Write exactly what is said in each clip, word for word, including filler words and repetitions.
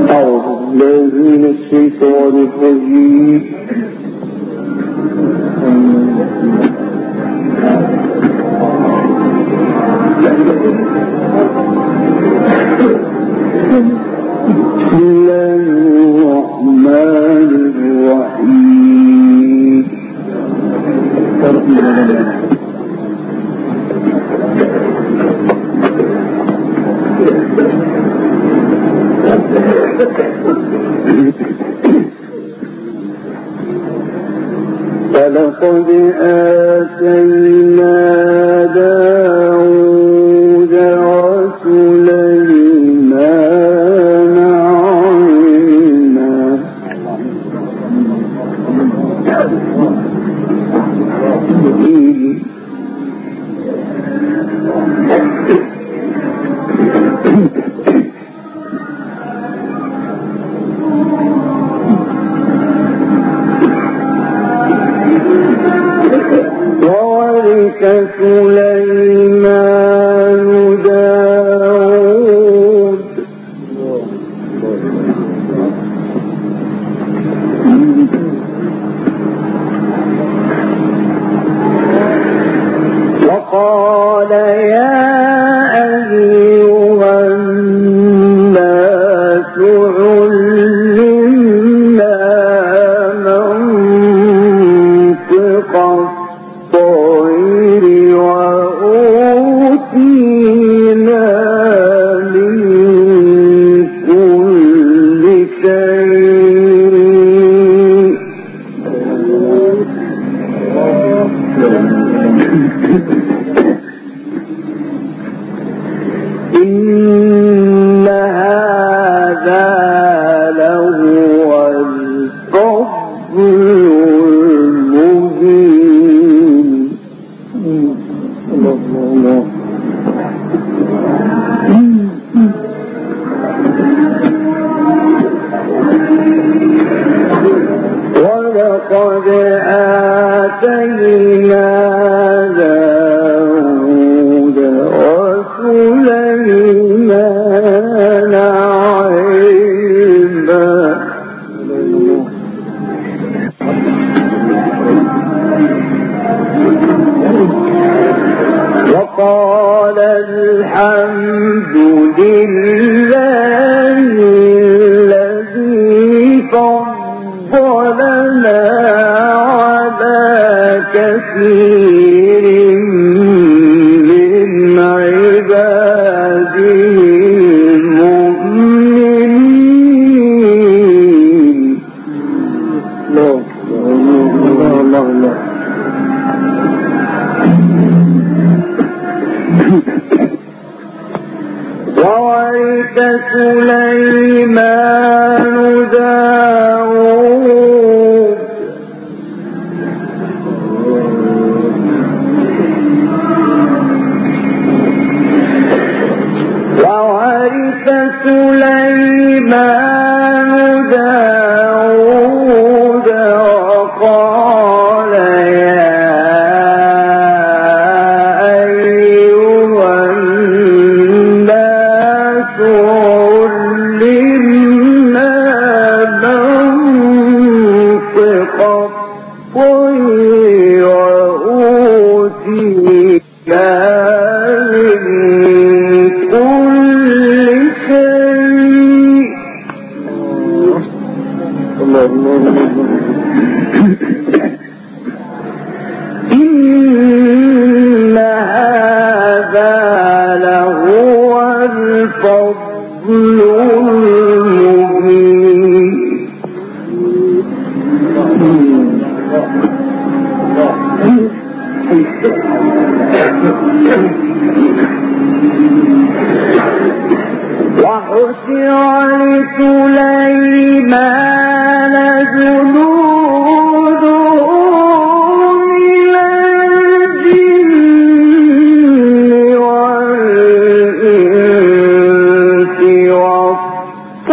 فلقد آتينا داود وسليمان علما وورث سليمان داود وقال يا أيها الناس علمنا منطق الطير وأوتينا من كل شيء إن هذا لهو الفضل المبين. الله ولقد آتينا داود وسليمان علما وقال الحمد لله الذي فضلنا على كثير من عباده المؤمنين. الله الله الله وورث سليمان داود وورث سليمان داود وقال يا إن هذا لهو الفضل المبين. وحشر لسليمان جنوده من الجن والإنس والطير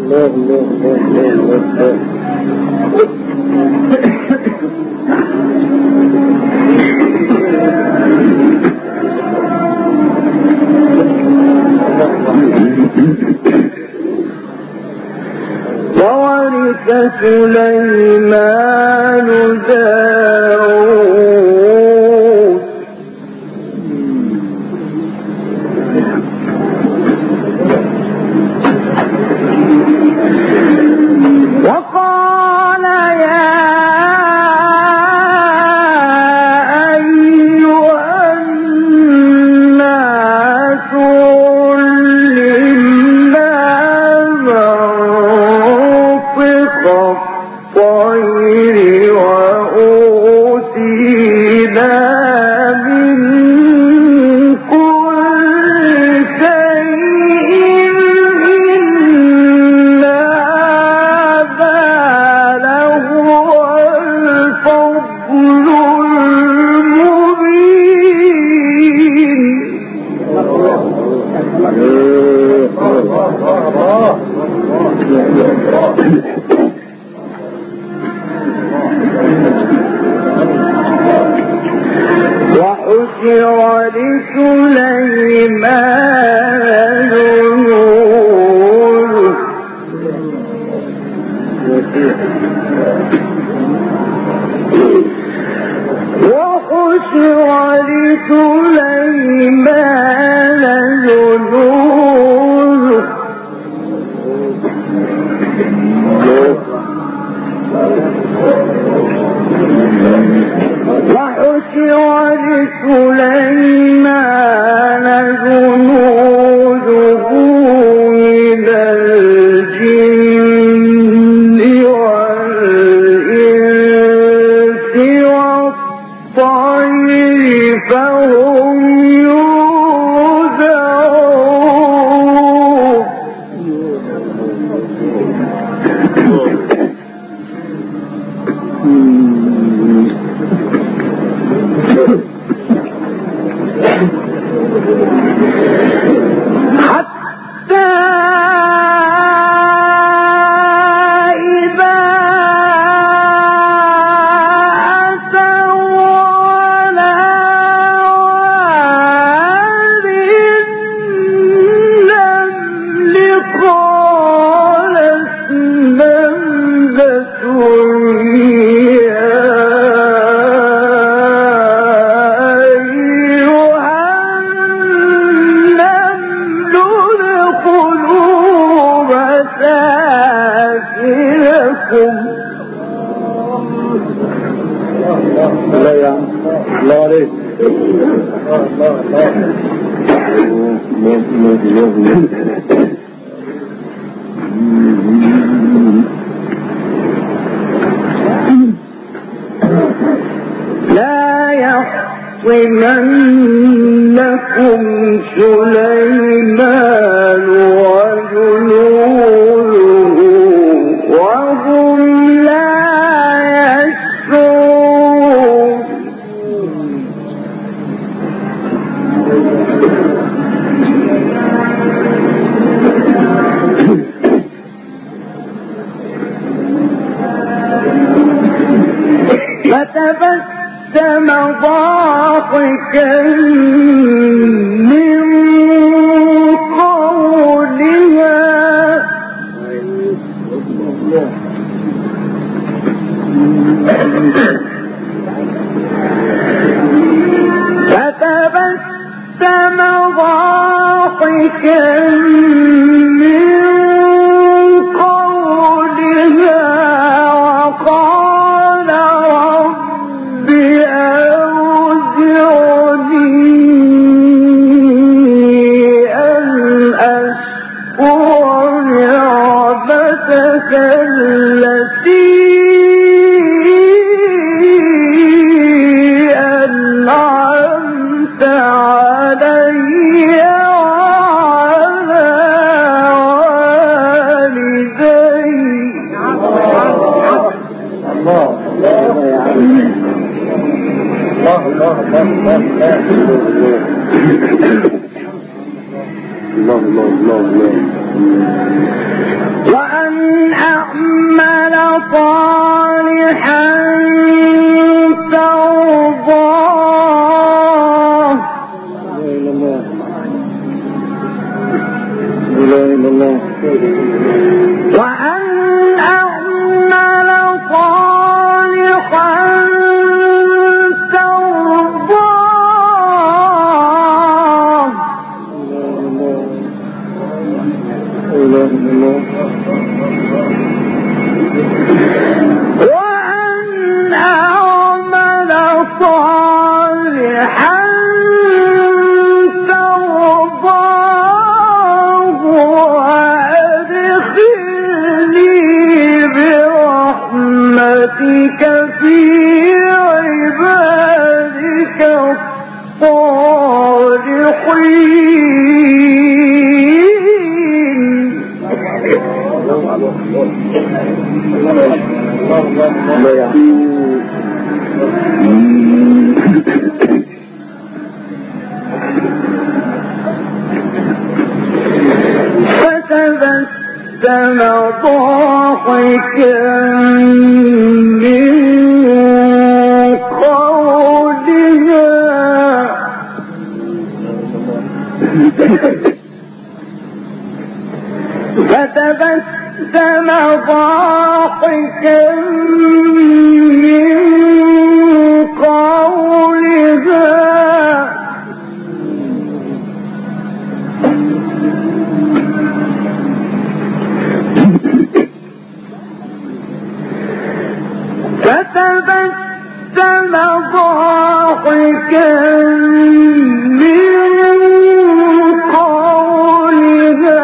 وورث سليمان داود وقال يا أيها الناس علمنا منطق الطير وأوتينا من كل شيء إن هذا لهو الفضل وحشر لسليمان جنوده وحشر لسليمان جنوده وحشر لسليمان جنوده من الجن والإنس والطير فهم يوزعون حتى إذا أتوا على واد النمل قالت نملة لا يا الله عليك لا يحطمنكم سليمان وجنوده وهم لا يشعرون فتبسم ضاحكا من قولها فتبسم ضاحكا من قولها وقال رب أوزعني أن أشكر نعمتك التي أنعمت علي وعلى والدي. الله الله الله الله الله الله وأن صالحا ترضاه وأن أعمل صالحا ترضاه وأن أعمل صالحا ترضاه وأدخلني برحمتك في عبادك الصالحين. فتبسم ضاحكا من قولها فتبسم ضاحكا من قولها فتبسم ضاحكا من قولها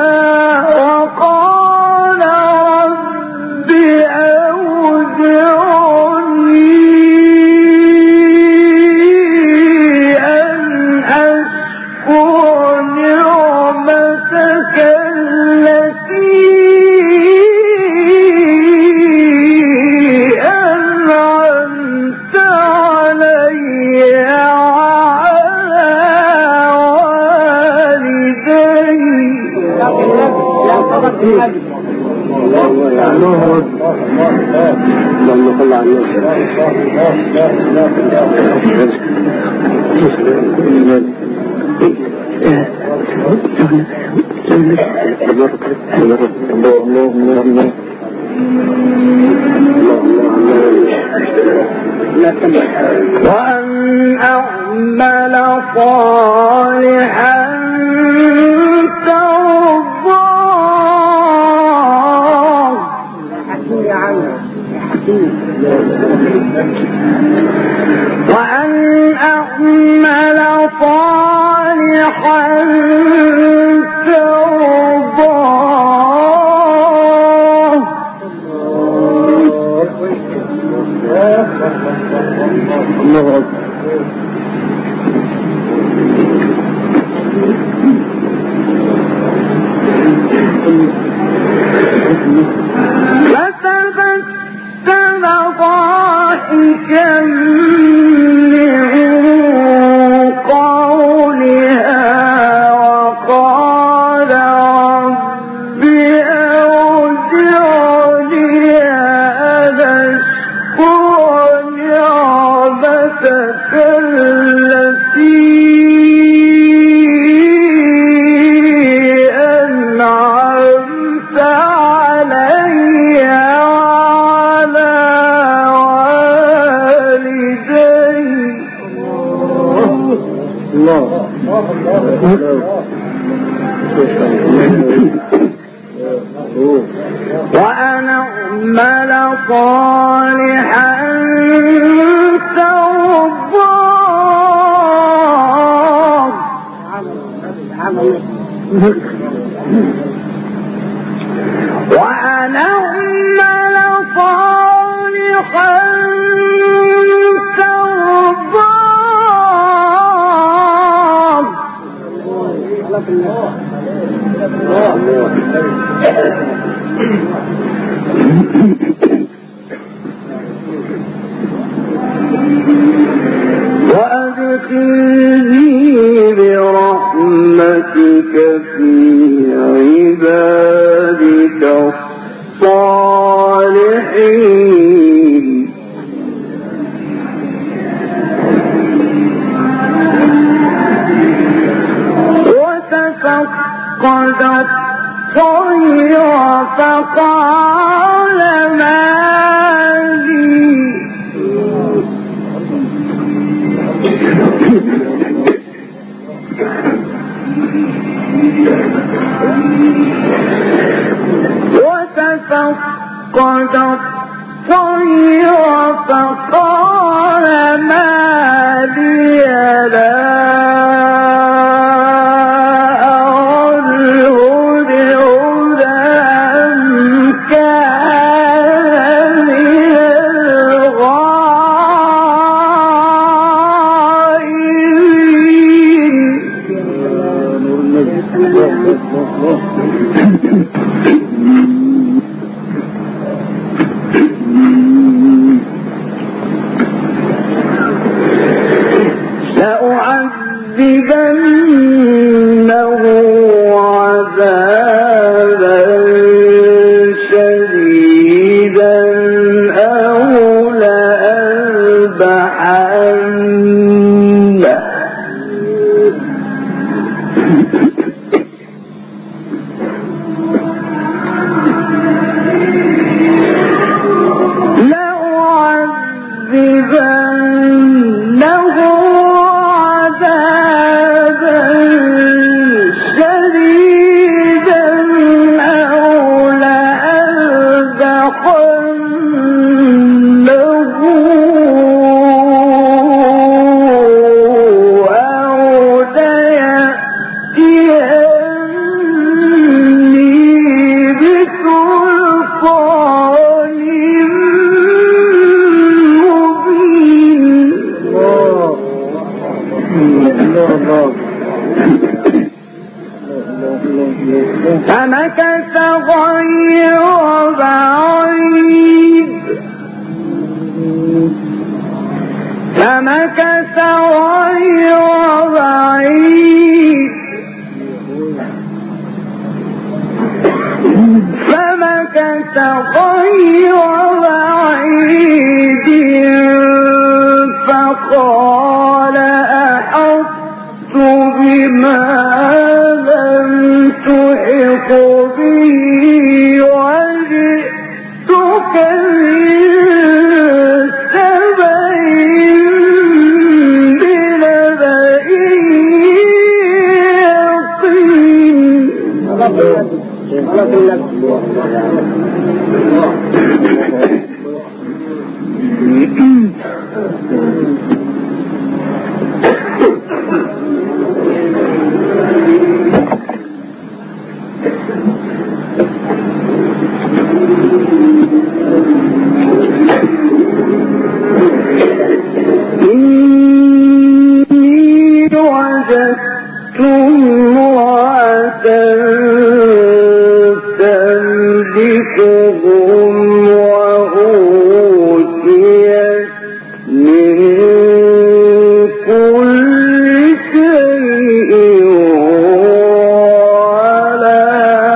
وقال رب أوزعني أن أشكر نعمتك التي أنعمت علي وعلى والدي. اللهم صل على وأن أعمل صالحا ترضاه وأن أعمل صالحا ترضاه الله فتبسم ضاحكا من قولها وقال رب أوزعني أن أشكر نعمتك التي أنعمت علي وعلى والدي. الله وأن أعمل صالحا ترضاه وأن أعمل صالحا ترضاه وأدخلني برحمتك في عبادك الصالحين. الجحيم وتفقد الطير فقال ما لي وتفقد الطير فقال ما لي لا لأعذبنه عذابا شديدا أو لأذبحنه فمكث غير بعيد فمكث غير بعيد فمكث غير بعيد فقال أحطت بما لم تحط به وجئتك من سبأ بنبأ يقين. إني وجدت امرأة تملكهم وأوتيت من كل شيء ولا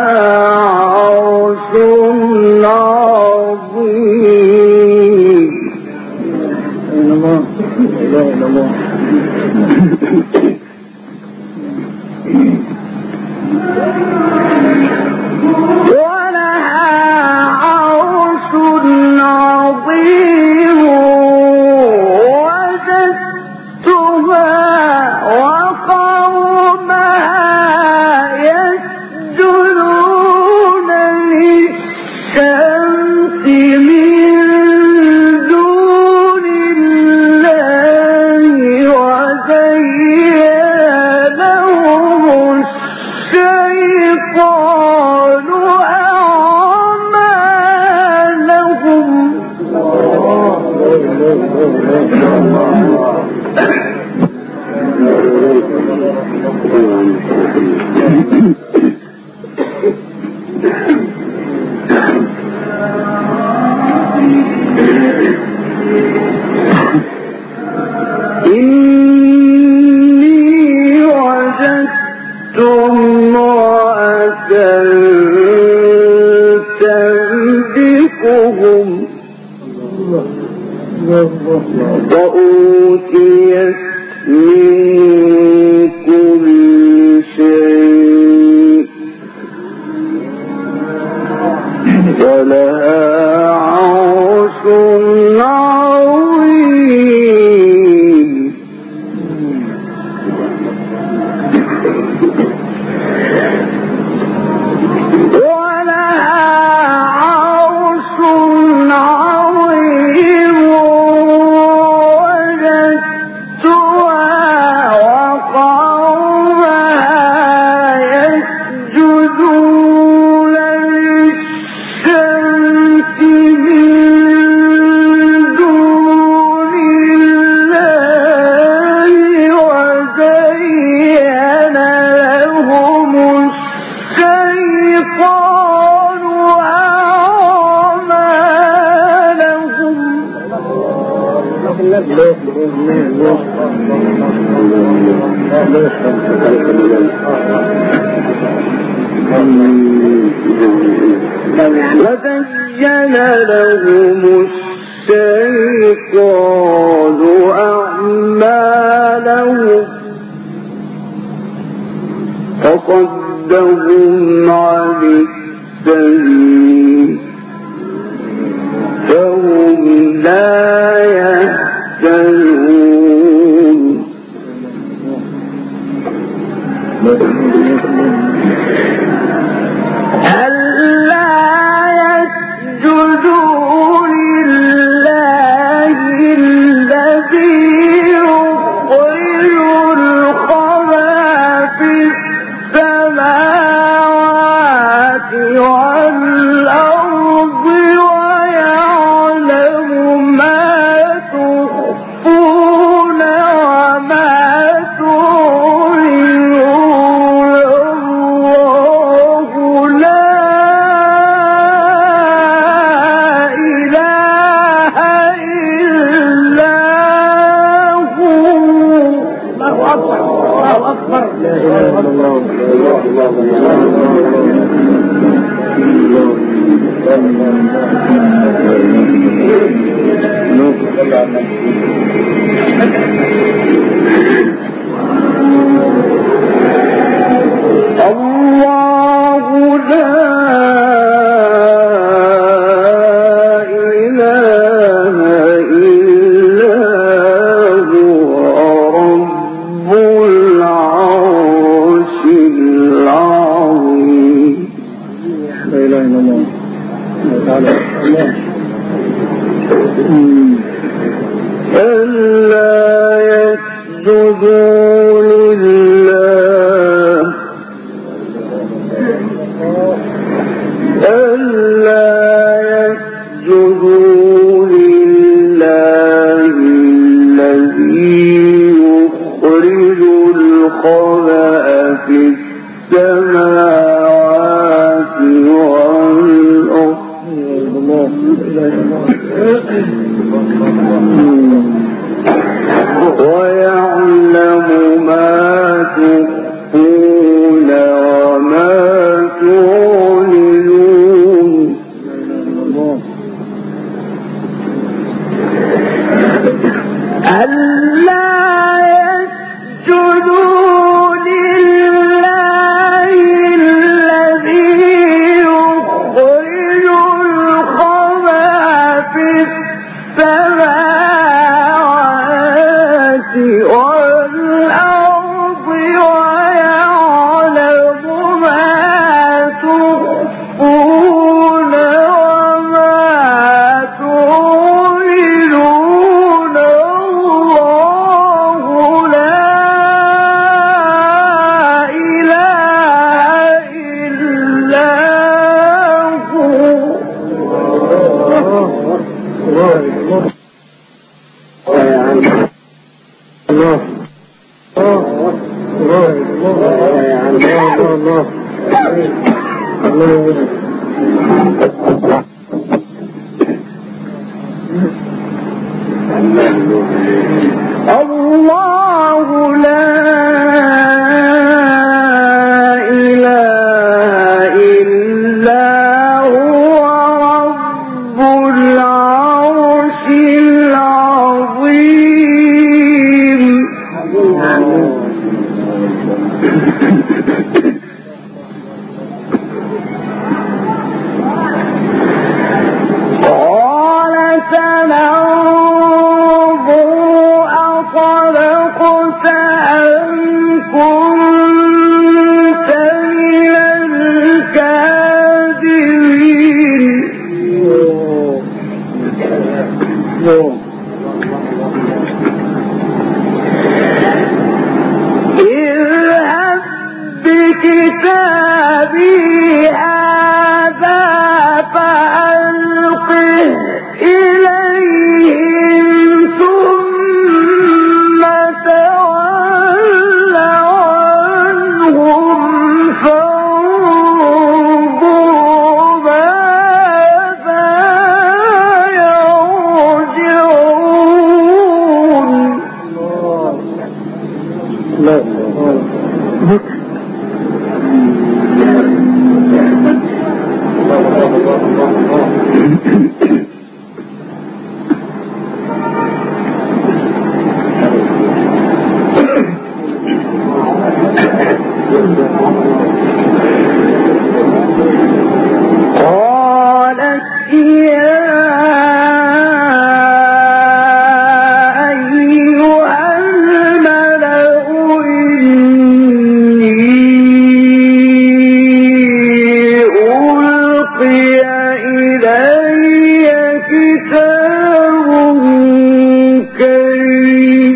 عرش عظيم. الله لا إله إلا الله. ولها عرش عظيم وجدتها وقومها يسجدون للشمس من دون الله وزين لهم الشيطان أعمالهم. إني وجدت امرأة تملكهم ولها عرش عظيم وزين لهم الشيطان أعمالهم فصدهم عن السبيل فهم لا يهتدون ألا يسجدوا لله الذي يخرج الخبأ في السماوات والأرض ويعلم ما تخفون وما الله لا إله إلا هو رب العرش العظيم لا إله إلا الله تعالى ألا يسجدوا لله ألا يسجدوا لله الذي يخرج الخبأ في السماوات والأرض ويعلم ما تخفون وما تعلنون ألا يسجدوا لله الذي يخرج الخبأ في السماوات والأرض ويعلم ما تخفون وما تعلنون الله لا إله إلا هو الله لا إله إلا هو رب العرش العظيم إلي كتاب كريم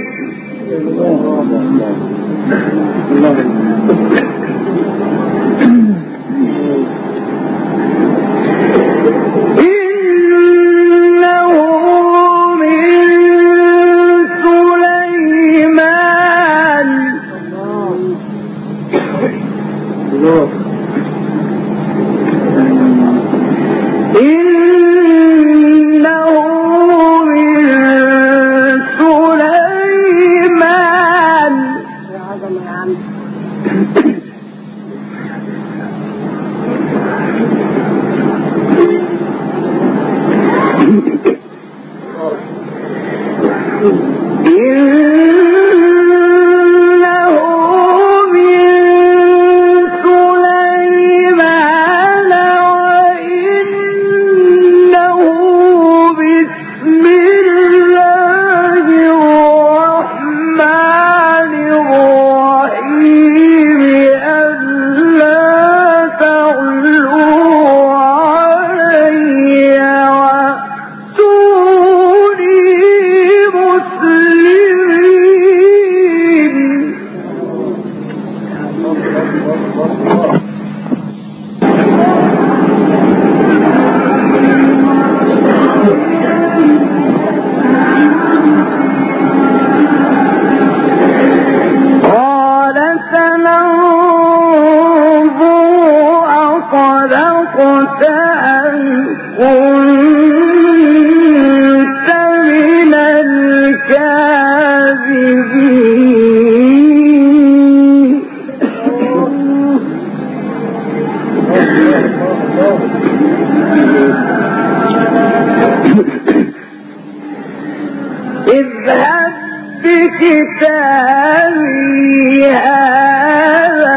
اذهب بكتابي هذا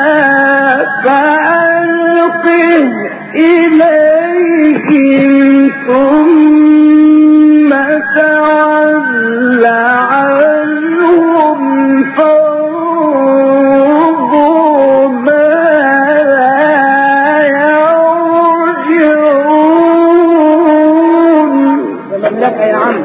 فألقه إليهم ثم تول عنهم فانظر ماذا يرجعون. لك يا عم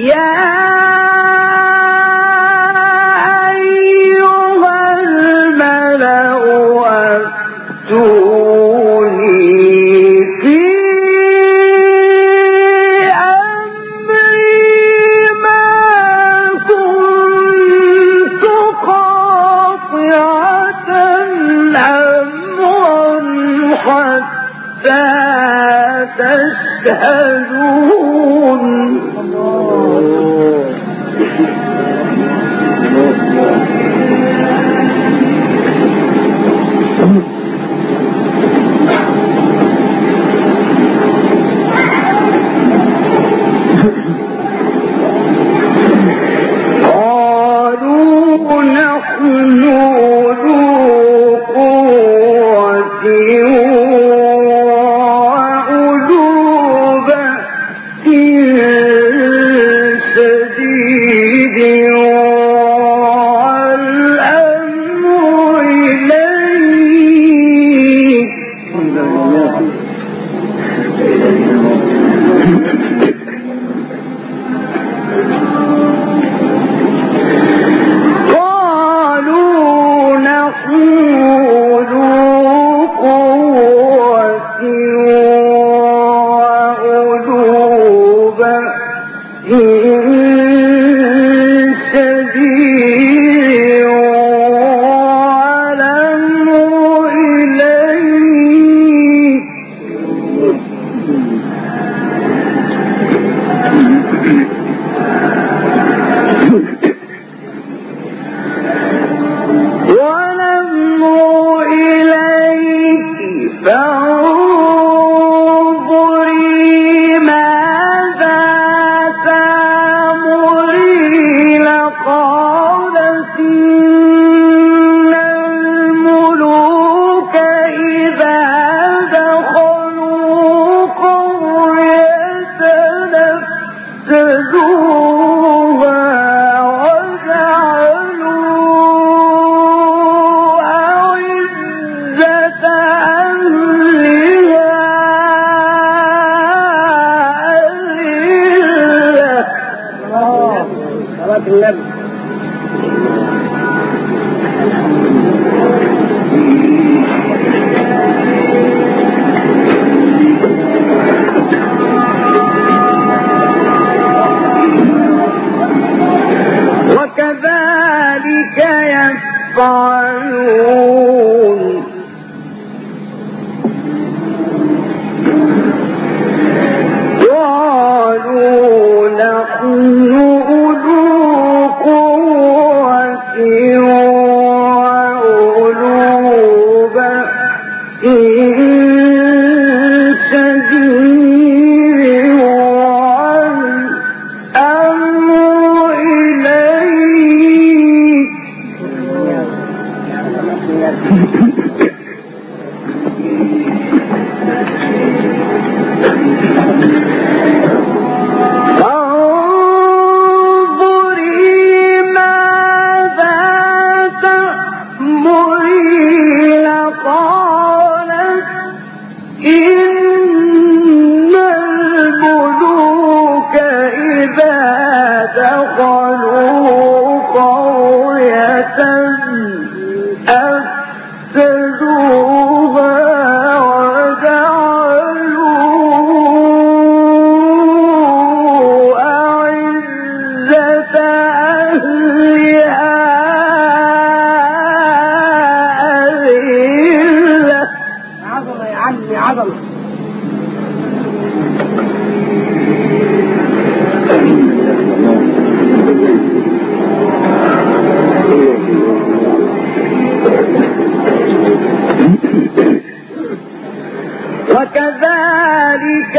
وكذلك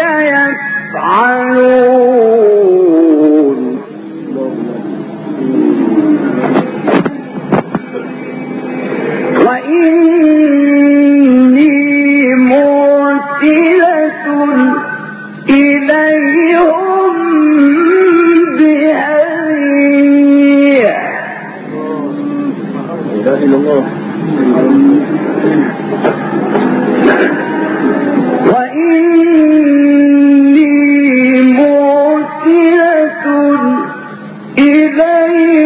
يفعلون وإني مرسلة إليهم بهدية. لا إله إلا الله. وإني مرسلة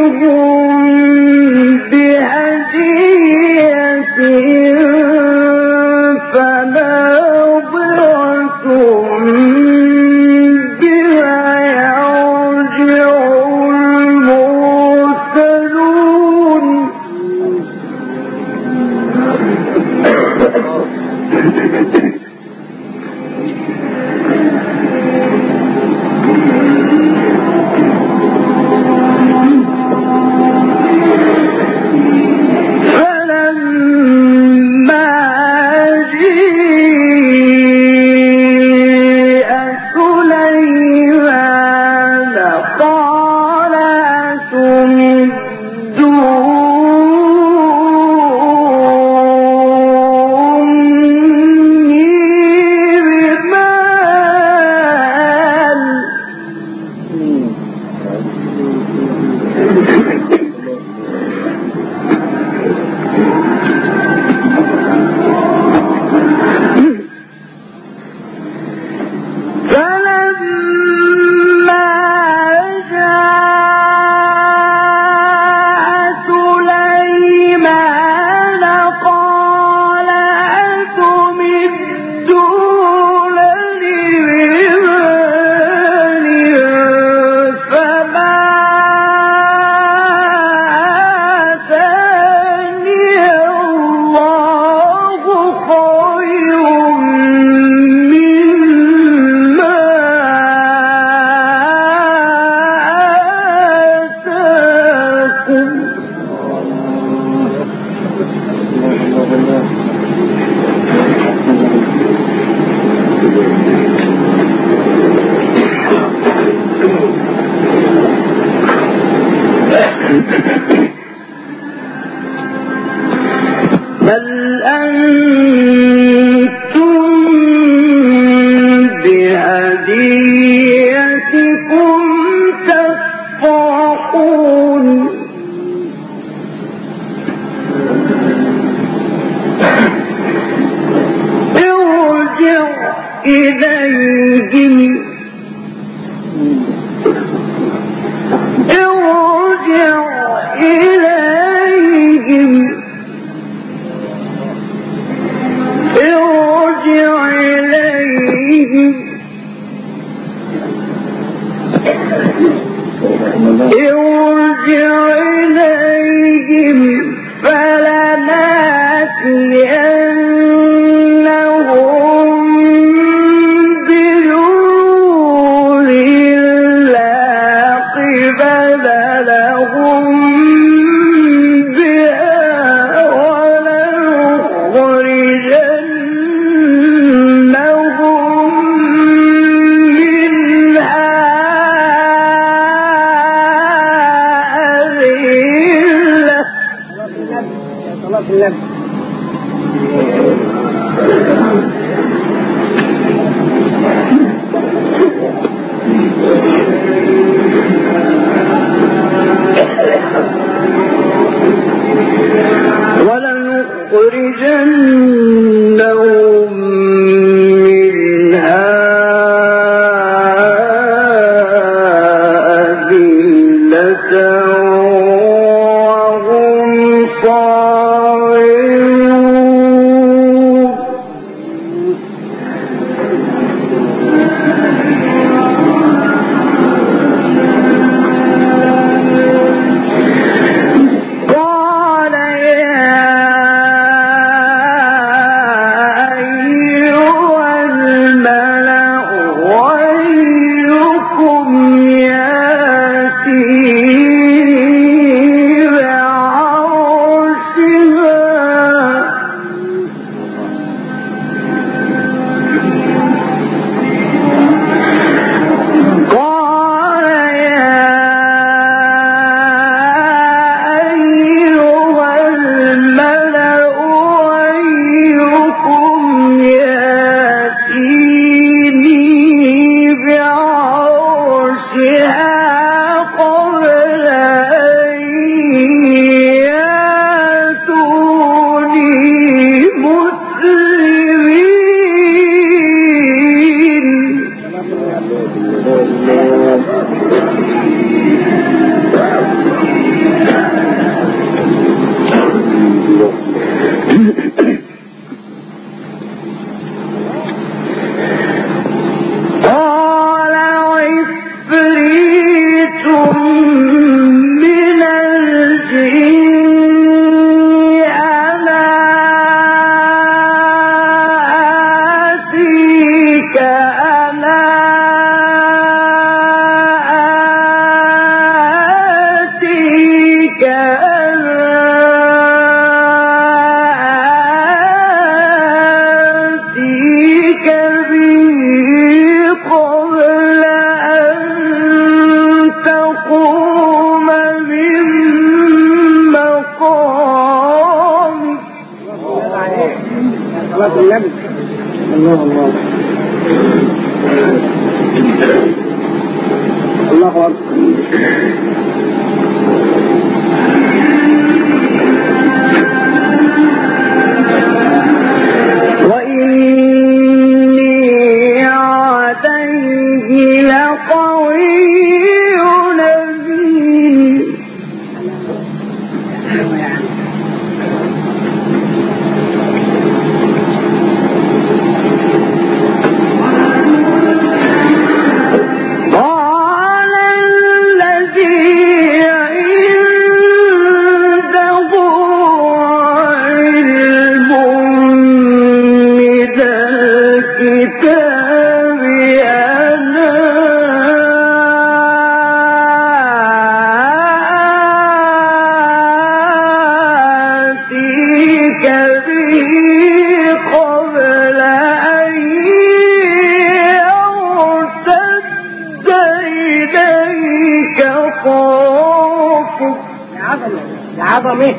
بل أنتم بهديتكم تفرحون ارجع إليهم ارجع إليهم ارجع إليهم ارجع إليهم فلنأتينهم بنور لا قبل لهم بها ولنخرجنهم منها أذلة. ولنخرجنهم منها أذلة وهم صاغرون. قال يا أيها الملأ أيكم يأتيني بعرشها قال يا أيها الملأ أيكم يأتيني بعرشها قبل أن يأتوني مسلمين. عظمه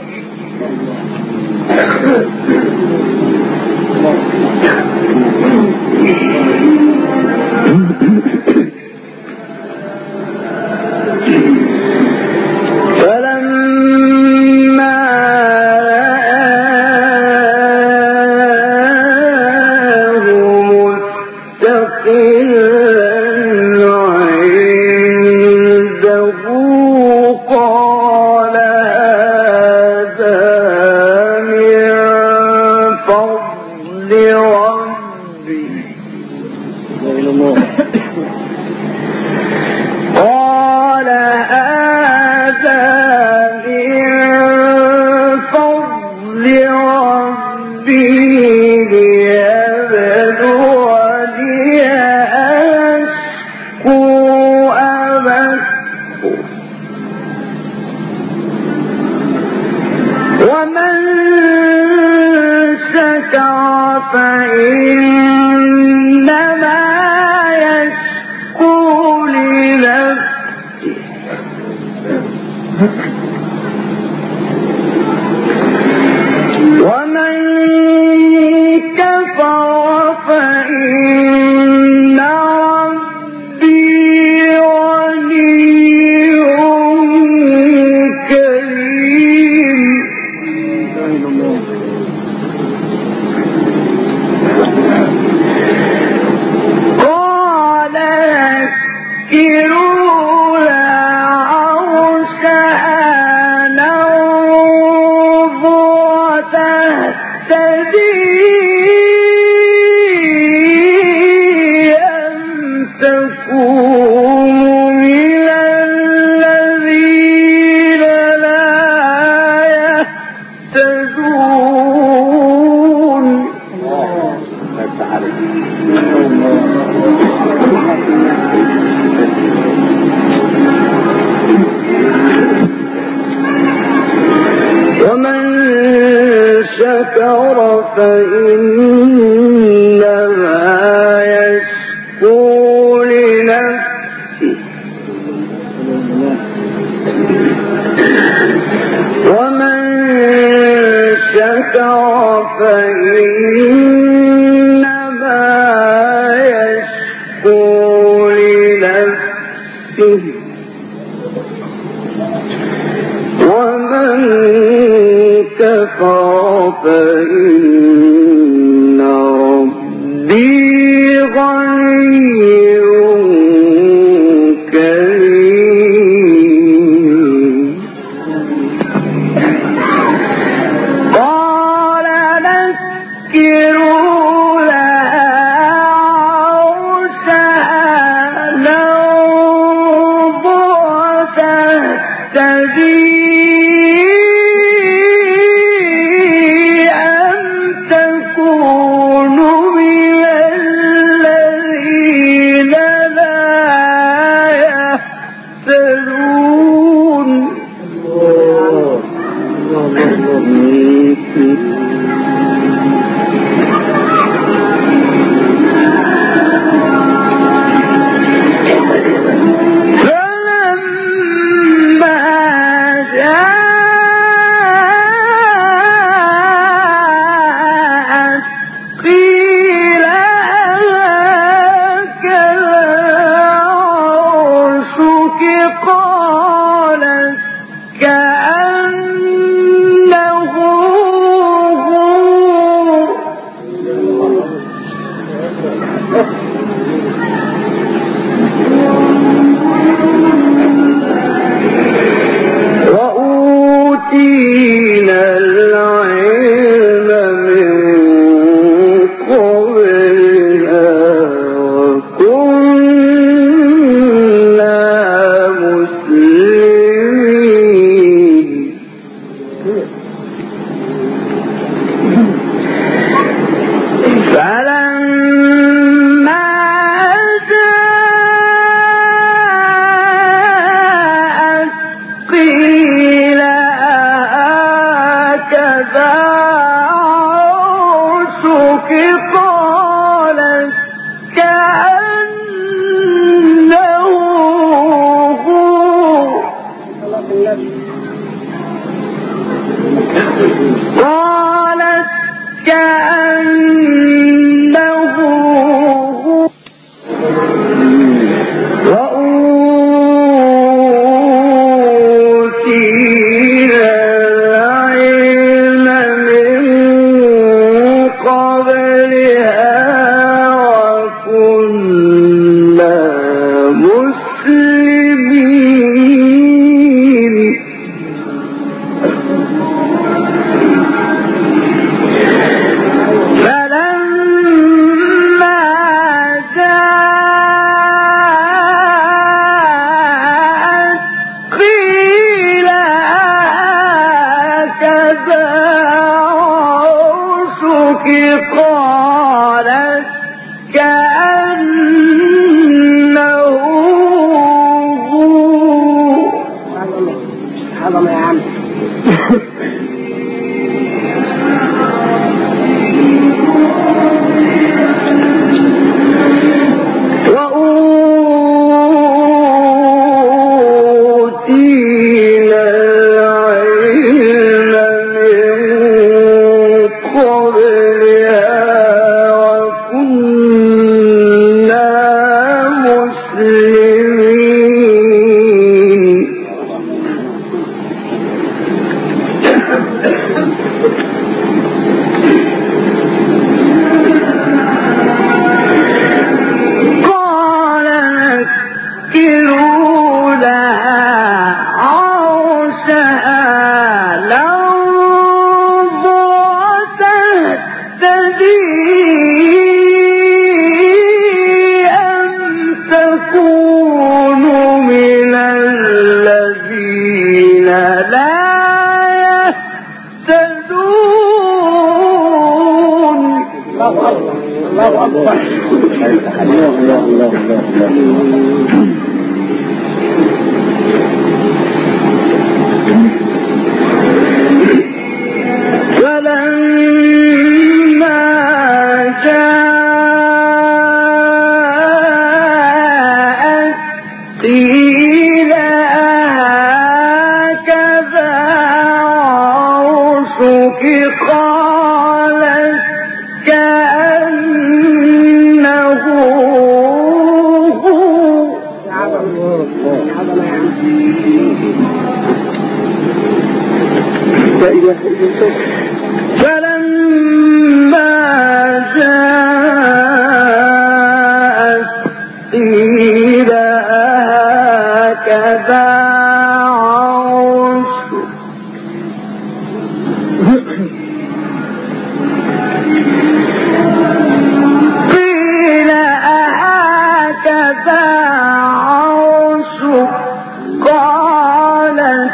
فلما جاء قالت كأنه هو وأوتينا العلم من قبلها وكنا مسلمين فلما جاءت قيل هكذا عرشك قالت كأنه هو. هذا ما يعمل وأوتينا العلم من قبلها وكنا مسلمين قال نكروا لها عرشها ننظر تهتدي أم تكون من الذين لا يهتدون. الله أكبر الله أكبر. فلما جاءت قيل هكذا عرشك قالت كأنه هو. فلما جاءت قيل هكذا عرشك قيل هكذا عرشك قالت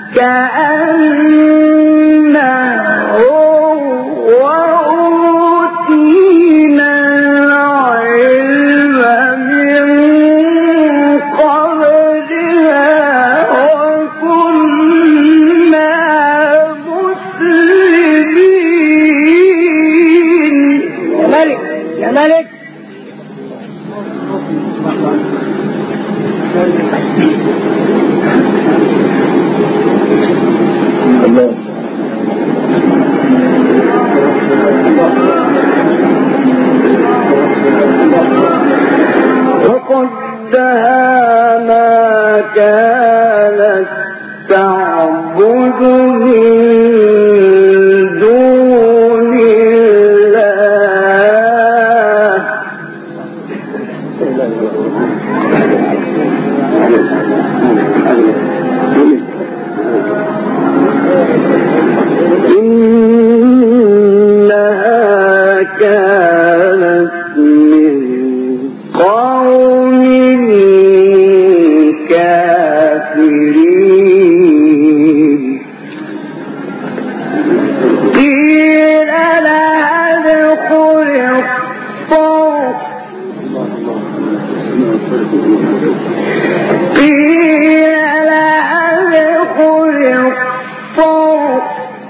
كأنه وأوتينا العلم من قبلها وكنا مسلمين. يا ملك يا ملك الله وقدها ما كانت تعبد من دون الله إنها كانت من قوم كافرين قيل لها ادخل الصرح قيل لها ادخل الصرح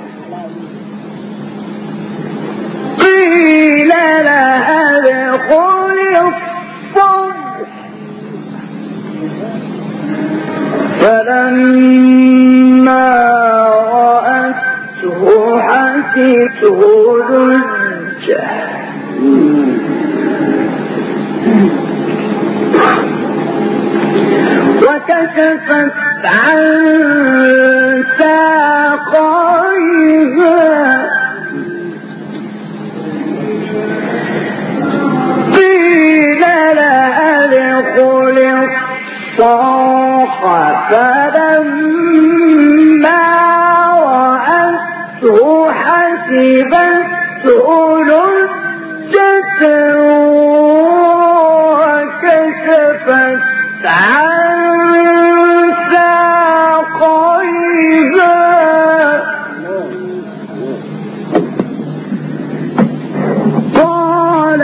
قيل لها ادخل الصرح فلما رأته حسبته لجة وكشفت عن ساقيها قيل لها ادخل الصرح فلما رأته حسبته لجة وكشفت عن ساقيها قال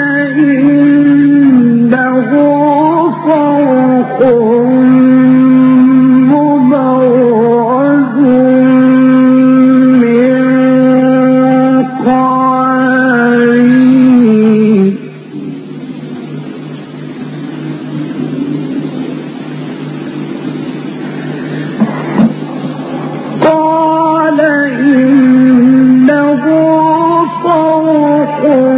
إنه صرح ممرد من قوارير قال إنه صرح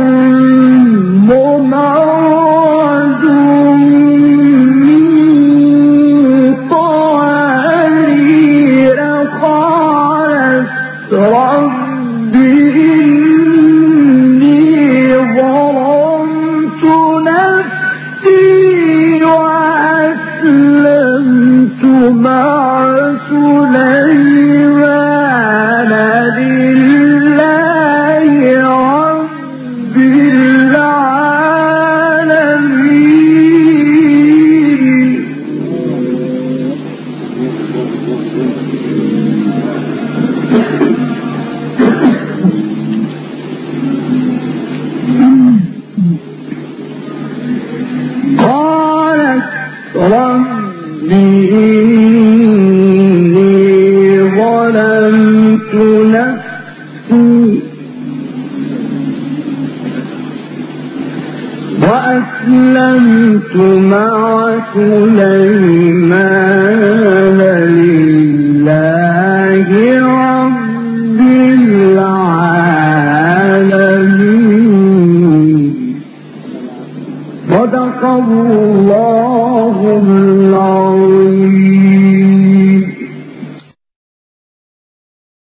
ممرد من قوارير قالت رب إني ظلمت نفسي وأسلمت مع سليمان لله رب العالمين قالت رب إني ظلمت نفسي وأسلمت مع سليمان لله رب العالمين صدق الله